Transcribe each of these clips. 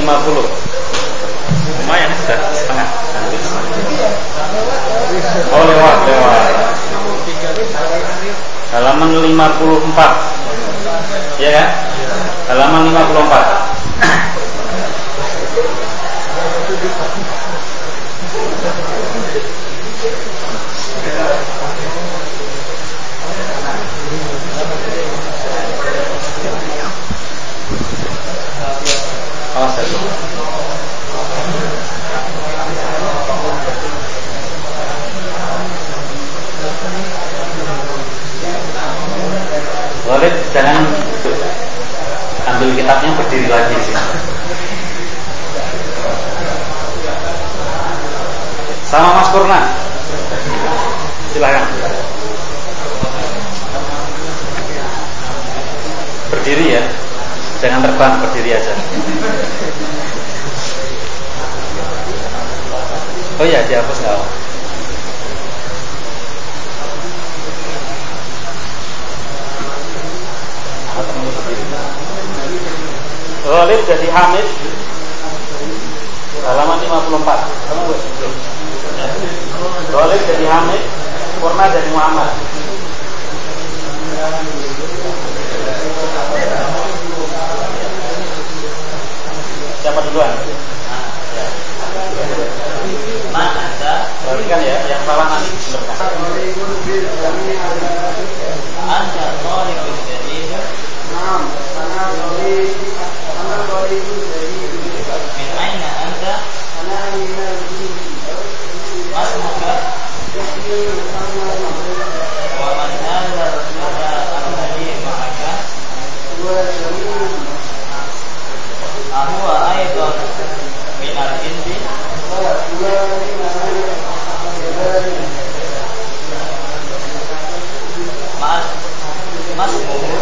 50. Lumayan sudah setengah. Oh lewat. Halaman 54. Ya kan? Halaman 54. Boleh jangan ambil kitabnya berdiri lagi sih. Sama Mas Purna. Silakan. Berdiri ya. Jangan terbang, berdiri aja. Oh iya, dihapus enggak? Ghalib jadi Hamid. Halaman 54. Ghalib jadi Hamid, Purna jadi Muhammad. Siapa duluan? Ya. Perhatikan ya, yang salah nanti benerkan. Anta ghalibun jadid. Naam, ana ghalibun jadid. Min aina anta? Ana min al-Jinn. Masmuka? Ismi Muhammad. Wa man hadha alladhi ma'aka? Huwa Jamil. Ahuwa aidan min al-Hindi? Huwa min al-Hindi. Masmuhu?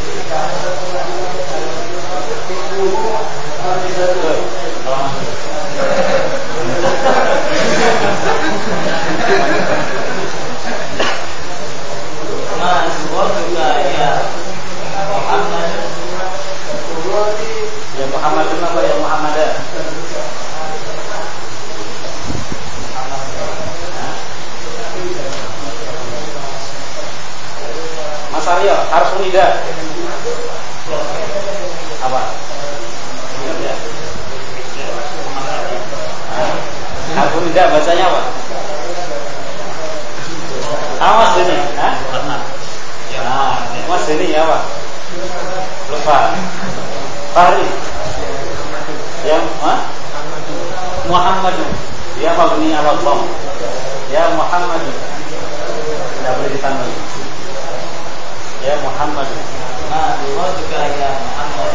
Masmuhuka ya Muhammad. Ya Muhammad apa ya Muhammad? Mas Aryo, harus unida. Apa? Harus unida bacanya apa? Mas ini, Mas ini apa? Lupa. Fahri. Ya, Muhammad. Ya mabni ala dhamm. Ya Muhammad. Tidak boleh ditambah. Ya Muhammad. Ma duwaduka ya Muhammad.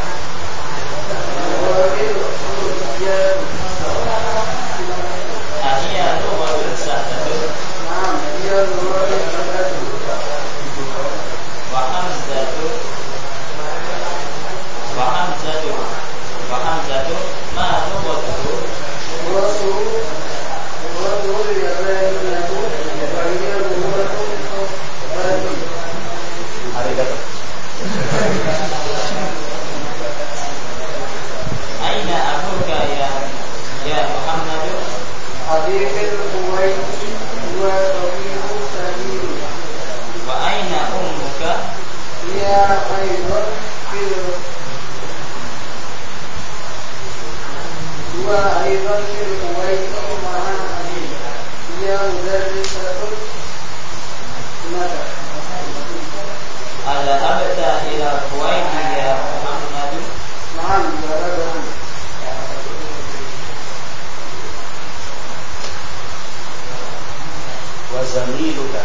Ahia lughatu sahdatu. Naam, hiya lughatu sahdatu. Wa hamzatu. Ma lughatuhu. Arigato. Aina abuka ya Muhammad? Abiqil Kuwaiti wa tabi'u sabil. Wa aina ummuka? Ya aidan fil Kuwaiti ma'a abi. Ya mudarrisatun. Kenapa? Ada abta ila Kuwaiti ya Muhammad? Naam, barakallahu. Wa zamiluka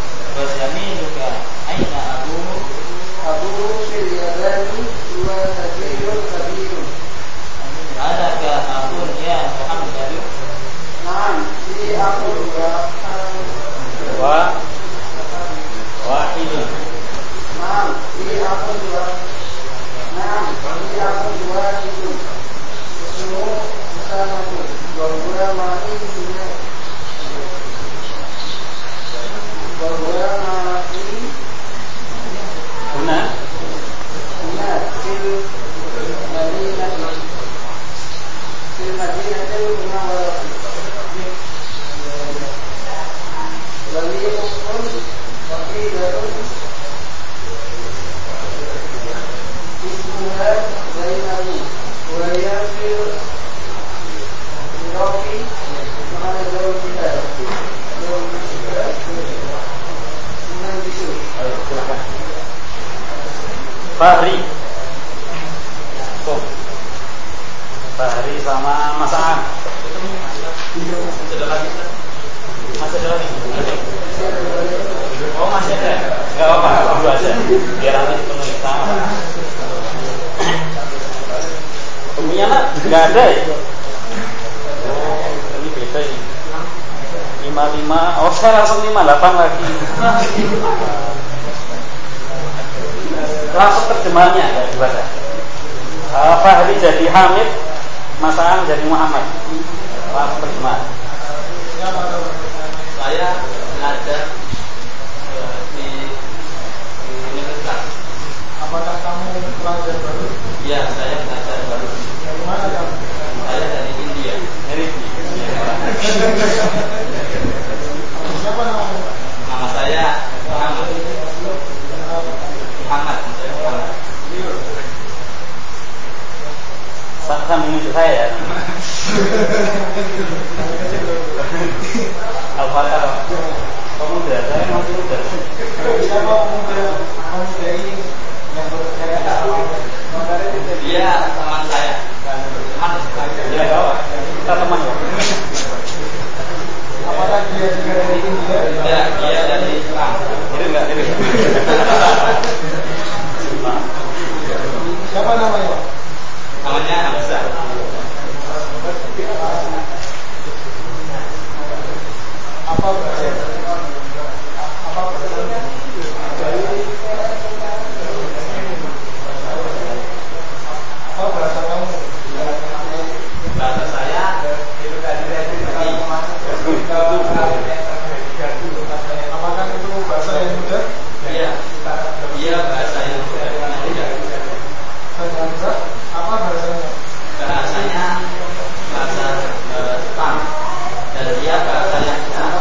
aina abuhu? Abuhu fil yabani wa tajirun kabirun. Adaka akun ya Muhammad? Naam, li akun wa wahidun. Naam, li akun wahidun. Ismu Musamatu wa huwa ma'i dunya. Huna fil madinah Fahri. Fahri sama Mas Aan. Masih ada lagi. Oh masih ada. Gak apa-apa, dua aja. Biar nanti dipenuhi sama. Punya anak nggak ada ya? Oh ini beda ini. 55. Oh saya langsung 58 lagi. Langsung terjemahnya nggak dibaca. Fahri jadi Hamid, Mas Aan jadi Muhammad. Langsung terjemah. Saya belajar di universitas. Apakah kamu pelajar baru? Iya, saya belajar baru. Dari mana kamu? Saya dari India. Dari Siapa namamu? Nama saya Muhammad. Muhammad. sambil nunjuk saya ya. Apakah pemuda? Saya masih muda. Siapa pemuda ini yang bercerita? Dia teman saya. Ya kawan, kita teman ya. Apakah dia juga dari India? Ya, dia dari Jepang. Itu enggak ini. Siapa namanya? Namanya Hamzah. Apa bahasa? Apa bahasa? Apa bahasa kamu? Bahasa saya Apakah itu bahasa yang mudah? Iya. Iya, bahasa yang mudah. Dan Hamzah, apa bahasanya? Bahasanya bahasa Jepang. Dan dia bahasa yang mudah.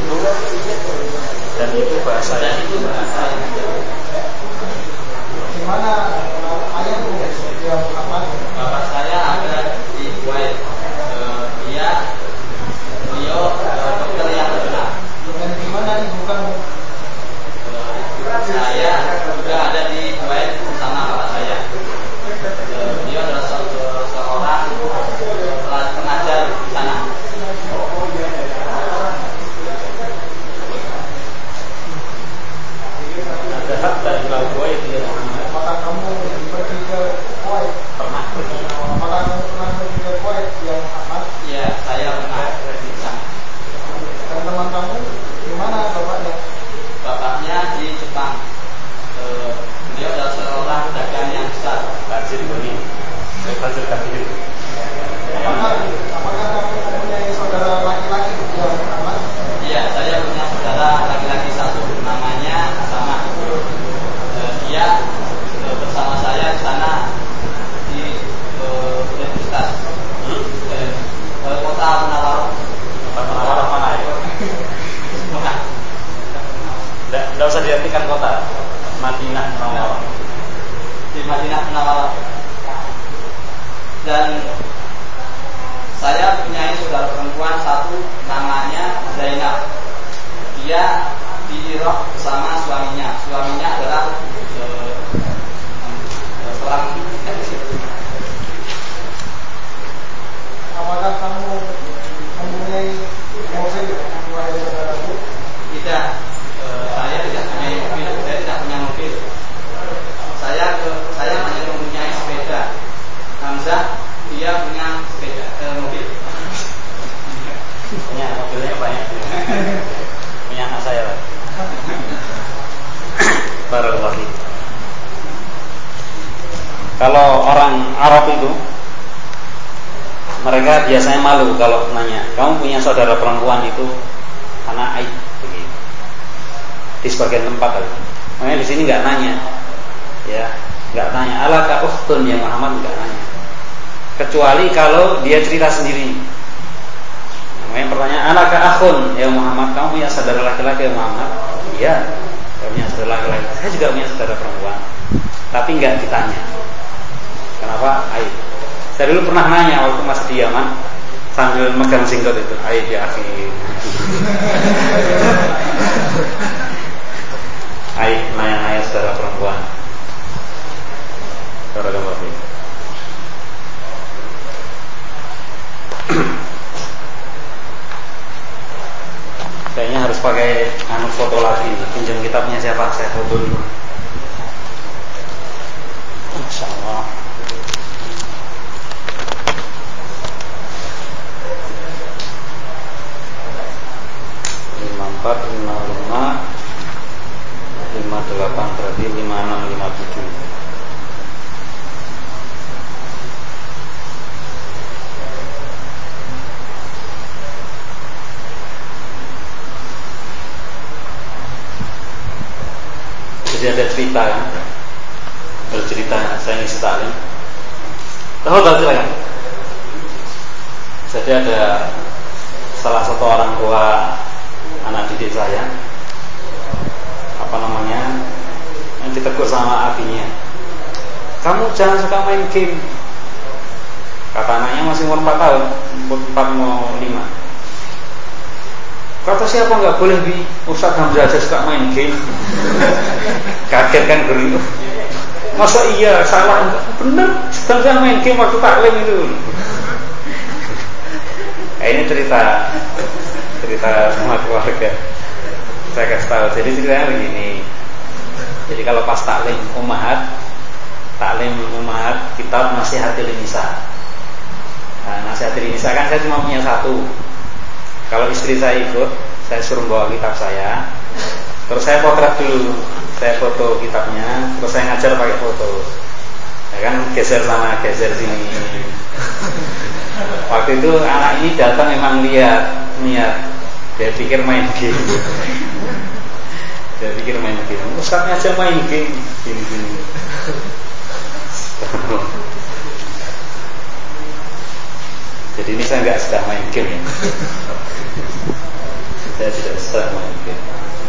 Dan itu bahasa Dan itu bahasa yang mudah. Di mana ayahmu? Dia Muhammad. Bapak saya ada di Kuwait. Beliau dokter yang terkenal. Dan di mana ibu kamu? Saya juga ada di Kuwait bersama bapak saya. Beliau adalah seorang pengajar di sana. ada hak dari Kuwait ya Muhammad. Apakah kamu pergi ke Kuwait? Pernah pergi. Apakah kamu pernah pergi ke Kuwait, ya Muhammad? Iya, saya pernah di sana. Dan teman kamu di mana bapaknya? Bapaknya di Jepang. Beliau adalah seorang pedagang yang besar. Tajir ini. Tajir kafir. Apakah kamu mempunyai saudara laki-laki, ya Muhammad? Iya, saya punya saudara laki-laki satu, namanya Sama. Dia bersama saya di sana di universitas kota Munawwaroh. Munawwaroh mana ya? Tidak usah diartikan kota. Madinah Munawwaroh. Di Madinah Munawwaroh. Dan saya punya saudara perempuan satu, namanya Zainab. Dia di Irak bersama suaminya. Suaminya adalah seorang Apakah kamu mempunyai mobil, wahai saudaraku? tidak. Saya tidak punya mobil. Saya tidak punya mobil. Saya hanya mempunyai sepeda. Hamzah dia punya sepeda mobil. Punya mobilnya banyak. Punya anak saya lah. Barakallahu. Kalau orang Arab itu mereka biasanya malu kalau nanya, kamu punya saudara perempuan itu anak aib begitu. Di sebagian tempat kan. Makanya di sini nggak nanya, ya, nggak tanya. Alaka ukhtun ya Muhammad, nggak nanya. Kecuali kalau dia cerita sendiri. Namanya pertanyaan, alaka akhun ya Muhammad, kamu punya saudara laki-laki ya Muhammad? Iya, saya punya saudara laki-laki. Saya juga punya saudara perempuan, tapi nggak ditanya. Kenapa? Aib. Saya dulu pernah nanya waktu masih di Yaman sambil megang singkot itu, aib ya akhi. Aib nanya-nanya saudara perempuan. 5657. Jadi ada cerita kan, bercerita saya ngisi taklim. Tahu gak cerita kan? Jadi ada salah satu orang tua anak didik saya, yang ditegur sama abinya, kamu jangan suka main game. Kata anaknya masih umur 4 tahun, 4 mau 5. Kata siapa nggak boleh bi? Ustaz Hamzah aja suka main game. Kaget kan guru. Masa iya salah? Bener, sedang saya main game waktu taklim itu. Ini cerita semua keluarga. Saya kasih tahu. Jadi ceritanya begini. Jadi kalau pas taklim ummahat kitab Nasihatil Nisa. Nah, Nasihatil Nisa kan saya cuma punya 1. Kalau istri saya ikut, saya suruh bawa kitab saya. Terus saya potret dulu, saya foto kitabnya, terus saya ngajar pakai foto. Ya kan, geser sana, geser sini. Waktu itu anak ini datang emang niat, dia pikir main game. Ustaznya aja main game, gini. Jadi ini saya nggak sedang main game ya. Saya tidak sedang main game.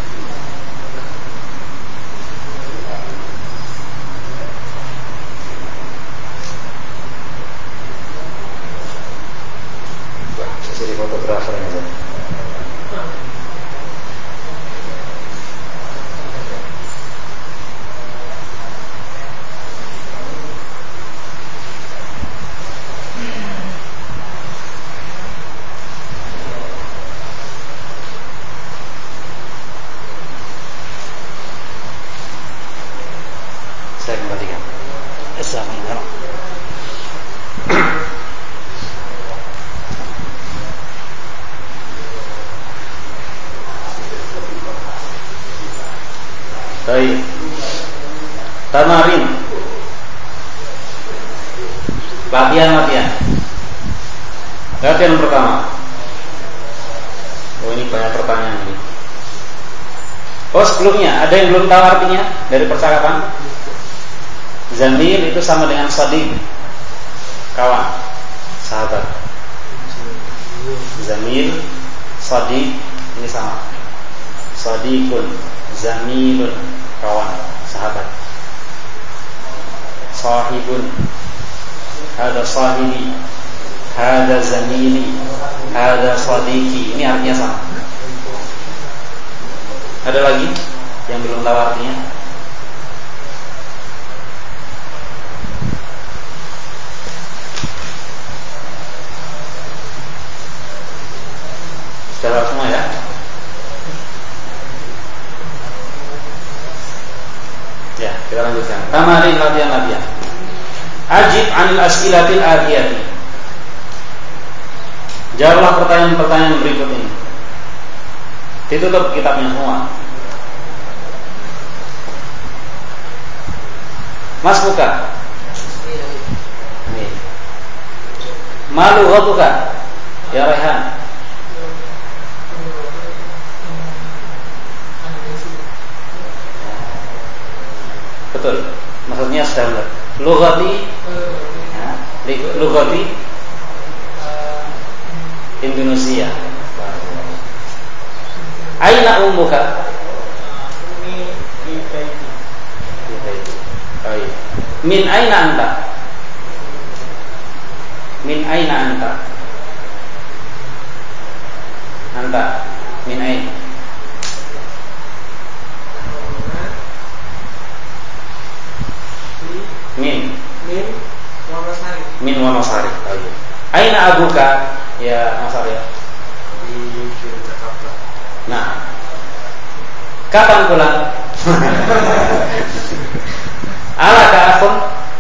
Wah, saya jadi fotografer aja. Saya kembalikan. Assalamualaikum. Baik. Tamarin. Latihan pertama. Oh, ini banyak pertanyaan ini. Oh, sebelumnya ada yang belum tahu artinya dari percakapan? Zamil itu sama dengan sadiq, kawan, sahabat. Zamil, sadiq ini sama. Sadiqun, zamilun, kawan, sahabat. Sahibun, hada sahibi, hada zamili, hada sadiqi. Ini artinya sama. Ada lagi yang belum tahu artinya? Sudah semua ya? Ya, kita lanjutkan. Tamarin, latihan. Ajib anil as'ilatil atiyati. Jawablah pertanyaan-pertanyaan berikut ini. Ditutup kitabnya semua. Mas buka. Nih. Malu buka. Ya Rehan. Betul. Maksudnya sudah benar. Lughati Indonesia. Aina ummuka? Min aina anta? Min aina anta? Anta min aina? Min Wonosari. Aina abuka? Ya Mas Arya. Di Jakarta. Nah, kapan pulang? Alaka akhun?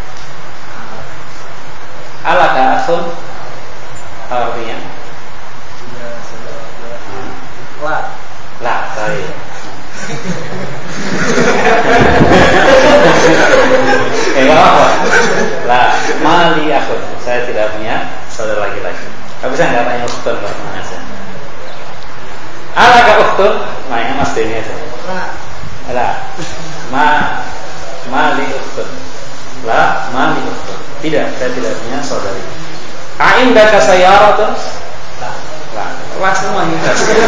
Artinya? Punya saudara. La, baik. ini aja. Lah, mali ukhtun. La mali ukhtun. Tidak, saya tidak punya saudari. A'indaka sayyaratun? Lah semuanya.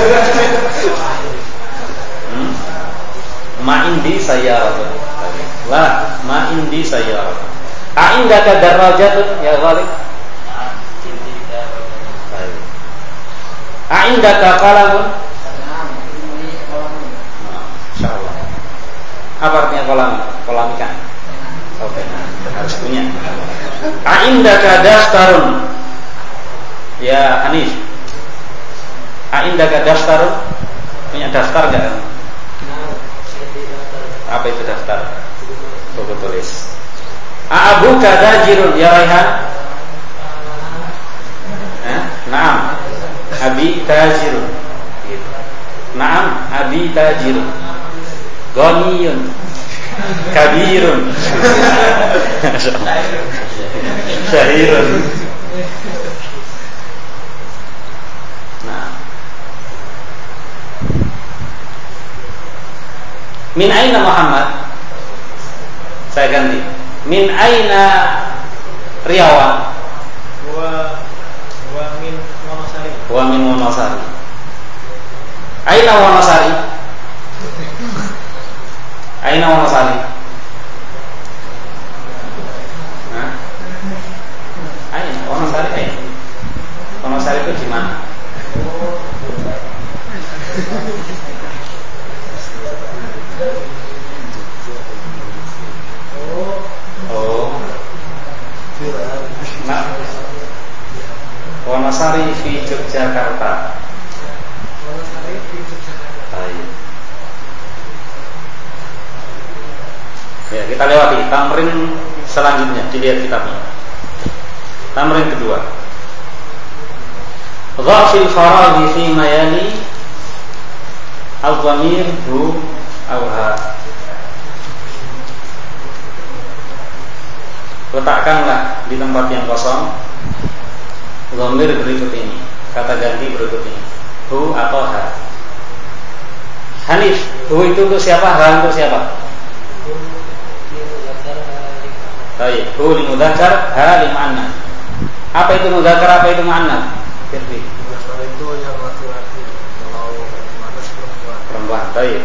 Ma indi sayyaratun. La ma indi sayyaratun. A'indaka darajatun ya Ghalib? A'indaka qalamun? Insyaallah. Apa artinya kolam? Kolam ikan. Oke, harus punya. A'indaka daftarun? Ya Hanif. A'indaka daftarun? Punya daftar enggak? Apa itu daftar? Buku tulis. A'abuka dajirun ya Raihan? Naam. Abi tajirun. Gitu. Naam, abi tajirun. Ghaniyun. Kabirun. Syahirun. Nah. Min aina Muhammad? Saya ganti. Min aina Riyawan? Wa min Wonosari. Wa min Wonosari. Aina Wonosari? Aina Wonosari? Hah? Aina Wonosari aina. Wonosari itu di mana? Oh. Nah. Wonosari di Yogyakarta. Baik. Ya, kita lewati tamrin selanjutnya, dilihat kitabnya. Tamrin kedua. Dhafil faraghi fi mayali al-dhamir hu aw ha. Letakkanlah di tempat yang kosong dhamir berikut ini, kata ganti berikut ini, hu atau ha. Hanif, hu itu untuk siapa? Ha untuk siapa? Baik, hu li mudzakkar, ha li muannas. Apa itu mudzakkar, apa itu muannas? Firdi. Mudzakkar itu yang laki-laki, kalau muannas perempuan. Perempuan, baik.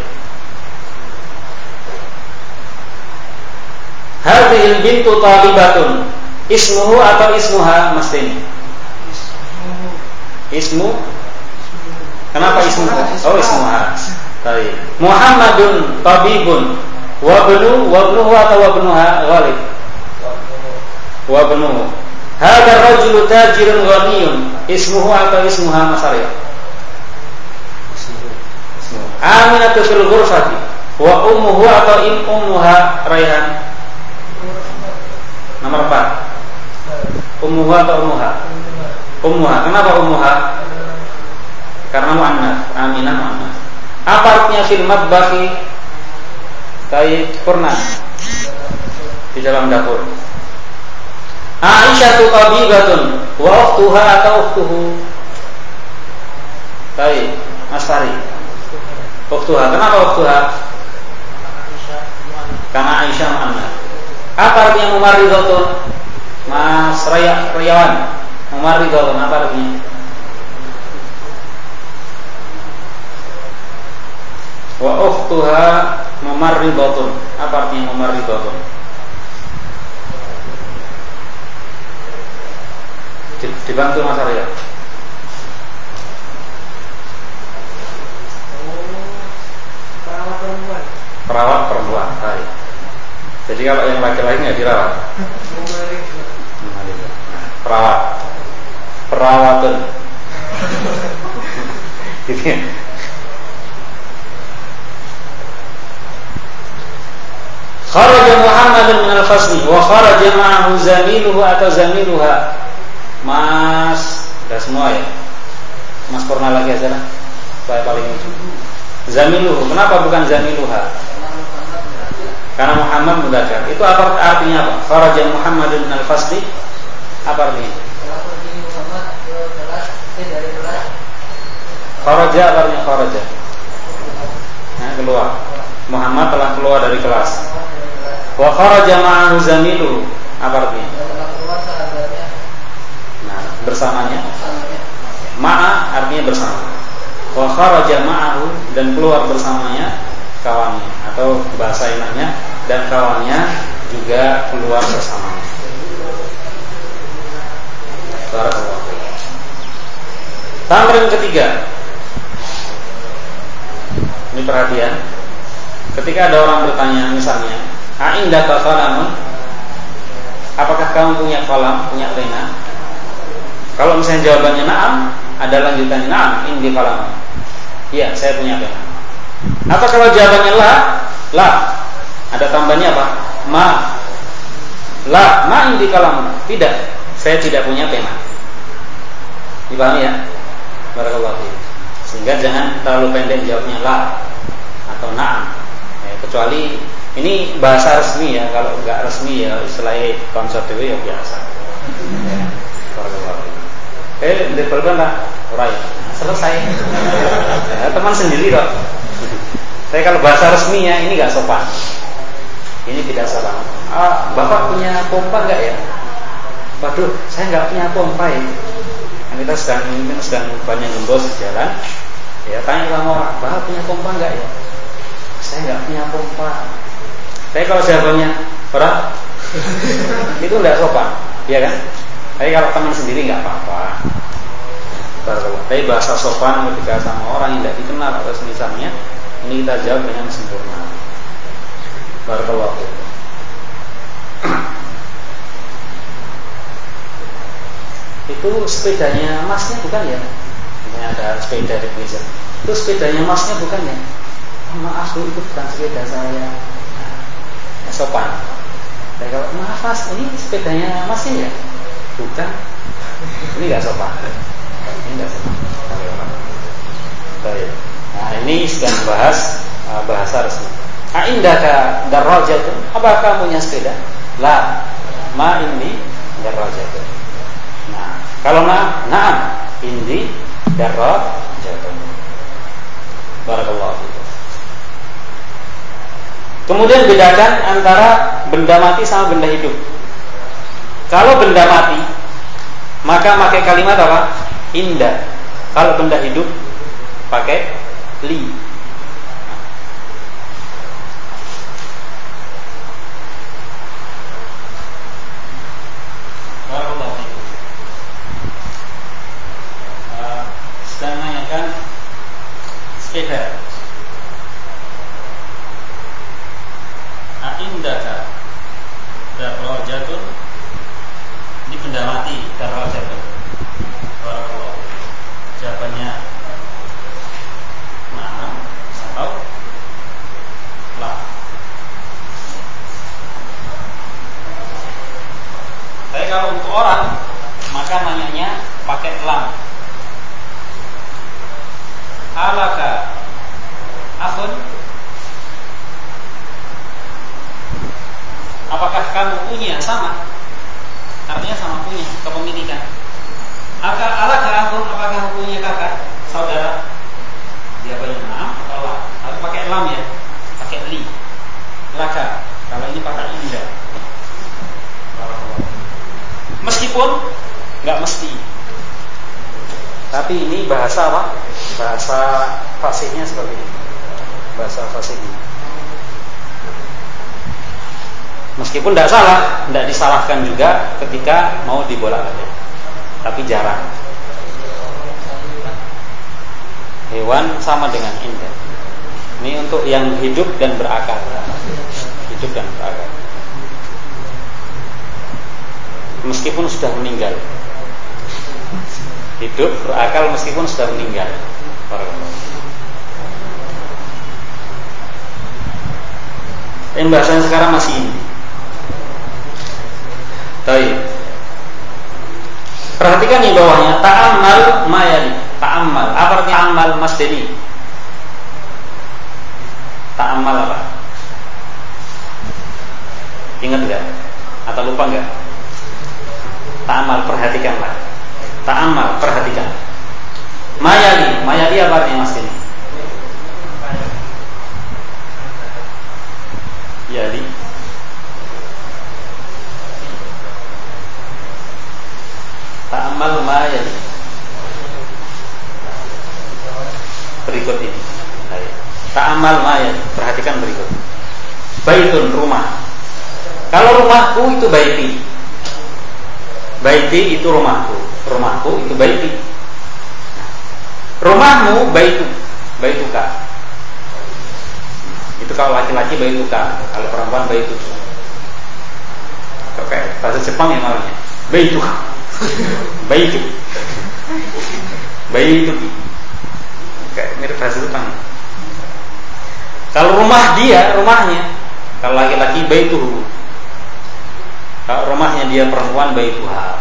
Hadhil bintu talibatun. Ismuhu atau ismuha mesti ini? Ismu. Kenapa ismuhu? Oh, ismuha. Baik. Muhammadun tabibun. Wabnuhu atau wabnuha? Ghalib. Wabnuhu. Hadha rajulu tajirun ghaniyun. Ismuhu atau ismuha Masariyah? Ismuhu. Aminatu fil ghurfati. Wa ummuhu atau ummuha Raihan? Nomor 4. Ummuha atau ummuha? Ummuha. Kenapa ummuha? Karena muannas. Aminah muannas. Apa artinya fil matbakhi? Kayak purna di dalam dapur. Aisyatu tabibatun wa ukhtuha atau ukhtuhu? Baik, Mas Fari. Ukhtuha. Kenapa ukhtuha? Karena Aisyah muannas. Apa artinya mumarridatun? Mas Riyawan. Mumarridatun apa artinya? Wa ukhtuha mumarridatun. Apa artinya mumarridatun? Dibantu Mas Arya. Perawat perempuan. Perawat perempuan. Baik. Jadi kalau yang laki-laki nggak dirawat. Perawat. Perawatun. Gitu ya. Kharaja Muhammadun min al-fasli wa kharaja ma'ahu zamiluhu atau zamiluha. Mas, udah semua ya. Mas Purna lagi aja lah. Supaya paling zamiluhu. Kenapa bukan zamiluha? Karena Muhammad mudzakkar. Itu apa artinya apa? Kharaja Muhammadun min al-fasli. Apa artinya? Kharaja apa artinya kharaja? keluar. Muhammad telah keluar dari kelas. Wa kharaja ma'ahu zamilu. Apa artinya? Nah, bersamanya. Ma'a artinya bersama. Wa kharaja ma'ahu, dan keluar bersamanya kawannya, atau bahasa enaknya, dan kawannya juga keluar bersamanya. Barakallahu. Tamrin ketiga. Ini perhatian. Ketika ada orang bertanya misalnya, "A'indaka qalamun?" Apakah kamu punya kolam, punya pena? Kalau misalnya jawabannya na'am, ada lanjutannya, "Na'am, indi qalamun." Iya, saya punya pena. Apa kalau jawabannya la, ada tambahnya apa? Ma indi qalamun. Tidak, saya tidak punya pena. Dipahami ya? Barakallahu fiik. Sehingga jangan terlalu pendek jawabnya la atau na'am. Kecuali ini bahasa resmi ya. Kalau enggak resmi ya istilahnya konsep dewe ya biasa. Barakallahu fiik. Dipelban lah ora ya. Selesai. Ya, teman sendiri kok. Tapi kalau bahasa resminya ini enggak sopan. Ini tidak sopan. Bapak punya pompa enggak ya? Waduh, saya enggak punya pompa ya. Kita sedang banyak gembos di jalan, ya tanya sama orang, "Bapak punya pompa enggak ya?" "Saya enggak punya pompa." Tapi kalau jawabannya ora, itu enggak sopan, ya kan? Tapi kalau teman sendiri enggak apa-apa. Tapi bahasa sopan ketika sama orang yang tidak dikenal atau semisalnya, ini kita jawab dengan sempurna. Barakallahu. Itu sepedanya masnya bukan ya? Ini ada sepeda di Prison. Itu sepedanya masnya bukan ya? Maaf Bu, itu bukan sepeda saya. Nah, sopan. Dan kalau maaf Mas, ini sepedanya masnya ya? Bukan. Ini nggak sopan. Ini nggak sopan. Baik. Nah, ini sedang bahas bahasa resmi. Indaka darajatun? Apakah kamu punya sepeda? La, ma indi darajatun. Nah, kalau na'am indi darajatun. Barakallahu fiik. Kemudian bedakan antara benda mati sama benda hidup. Kalau benda mati, maka pakai kalimat apa? Inda. Kalau benda hidup, pakai li. Barakallahu fiik. Sedang menanyakan sepeda. Indaka darajatun, ini benda mati, darajatun. Barakallahu. Jawabannya na'am atau la. Tapi kalau untuk orang, maka nanyanya pakai lam. Alaka akhun, apakah kamu punya? Sama, artinya sama, punya kepemilikan. Alaka akhun, apakah kamu punya kakak, saudara? Jawabannya na'am atau la. Harus pakai lam ya, pakai li. Laka, kalau ini pakai inda. Meskipun nggak mesti, tapi ini bahasa apa? Bahasa fasihnya seperti ini. Bahasa fasihnya. Meskipun tidak salah, tidak disalahkan juga ketika mau dibolak-balik, tapi jarang. Hewan sama dengan indah. Ini untuk yang hidup dan berakal. Hidup dan berakal. Meskipun sudah meninggal. Hidup berakal meskipun sudah meninggal. Pembahasan sekarang masih ini. Baik. Perhatikan di bawahnya, ta'ammal mayali. Ta'ammal. Apa artinya ta'ammal Mas Dedi? Ta'ammal apa? Ingat enggak? Atau lupa enggak? Ta'ammal, perhatikanlah. Ta'ammal, perhatikan. Mayali apa artinya Mas ini? Kalau rumahku itu baiti. Baiti itu rumahku. Rumahku itu baiti. Rumahmu baituka. Itu kalau laki-laki baituka, kalau perempuan baitu. Oke, bahasa Jepang ya namanya. Baitu. Baitu. Baitu. Kayak mirip bahasa Jepang. Kalau rumah dia, rumahnya. Kalau laki-laki baituhu. Kalau rumahnya dia perempuan baituha.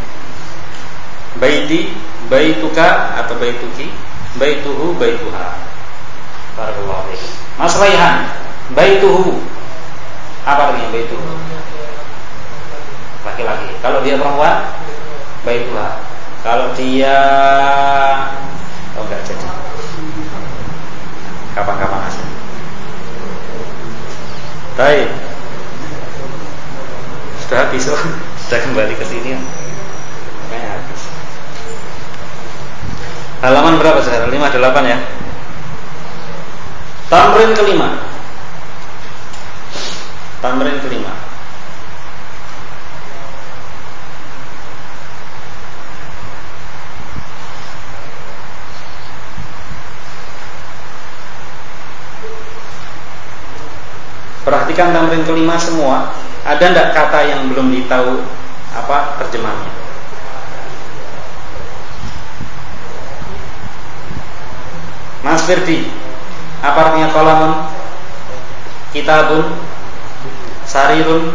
Baiti, baituka atau baituki, baituhu, baituha. Barakallahu fiik. Mas Raihan, baituhu. Apa artinya baituhu? Laki-laki. Kalau dia perempuan, baituha. Kalau dia enggak jadi. Kapan-kapan aja. Baik. Sudah habis, sudah kembali ke sini. Kayaknya habis. Halaman berapa sekarang? 58 ya. Tamrin kelima. Tamrin kelima. Perhatikan tamrin kelima semua. Ada enggak kata yang belum ditahu apa terjemahnya? Mas Firdi, apa artinya qalamun? Kitabun, sarirun,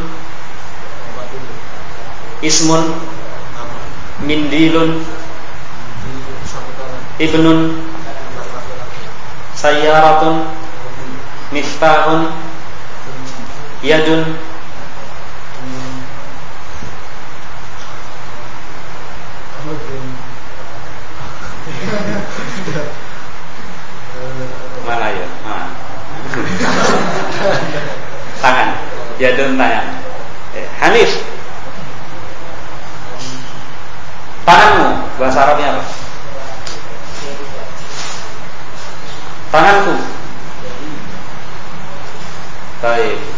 ismun, mindilun, ibnun, sayyaratun, miftahun, yadun, mana ya? Tangan, yadun tangan. Hanif, tanganmu bahasa Arabnya apa? Tanganku. Baik.